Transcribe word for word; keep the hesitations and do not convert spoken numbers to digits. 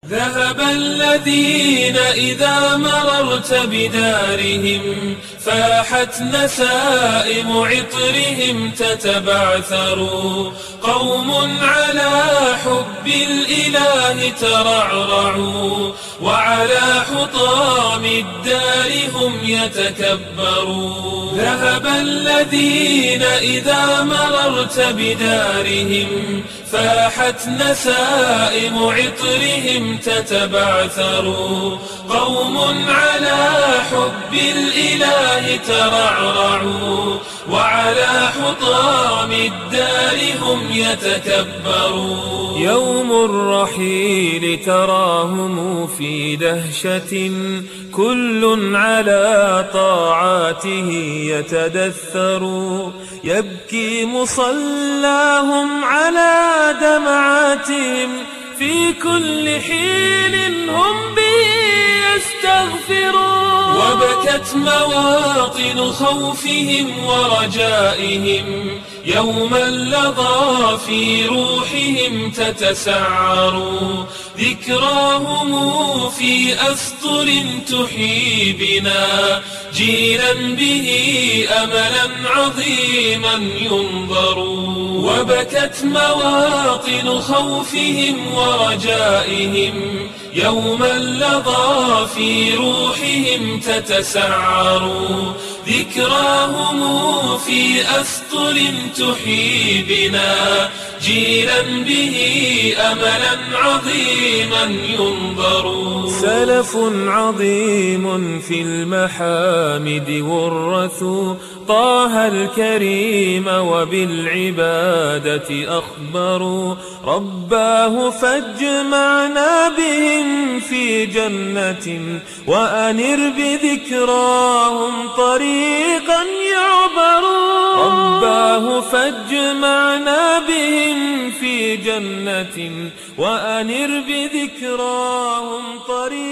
ذهب الذين إذا مررت بدارهم فاحت نسائم عطرهم تتبعثر، قوم على حب الإله ترعرعوا وعلى حطام الدار هم يتكبرون. ذهب الذين إذا مررت بدارهم فاحت نسائم عطرهم تتبعثر، قوم على حب الإله ترعرعوا وعلى حطام الدار هم يتكبرون. يوم الرحيل تراهم في دهشة، كل على طاعاته يتدثر، يبكي مصلاهم على دمعاتهم في كل حين هم به يستغفرون. وبكت مواطن خوفهم ورجائهم يوما لظى في روحهم تتسعر، ذكراهم في أسطر تحيي بنا جيلا به أملا عظيما ينظر. وبكت مواطن خوفهم ورجائهم يوما لظى في روحهم تتسعر، ذكراهم في أسطر تحيي بنا جيلا به أملا عظيما ينظر. سلف عظيم في المحامد ورثوا طه الكريم وبالعبادة أخبروا، رباه فاجمعنا بهم في جنة وأنر بذكراهم طريقا يعبر. رباه فاجمعنا بهم في جنة وأنر بذكراهم طريقا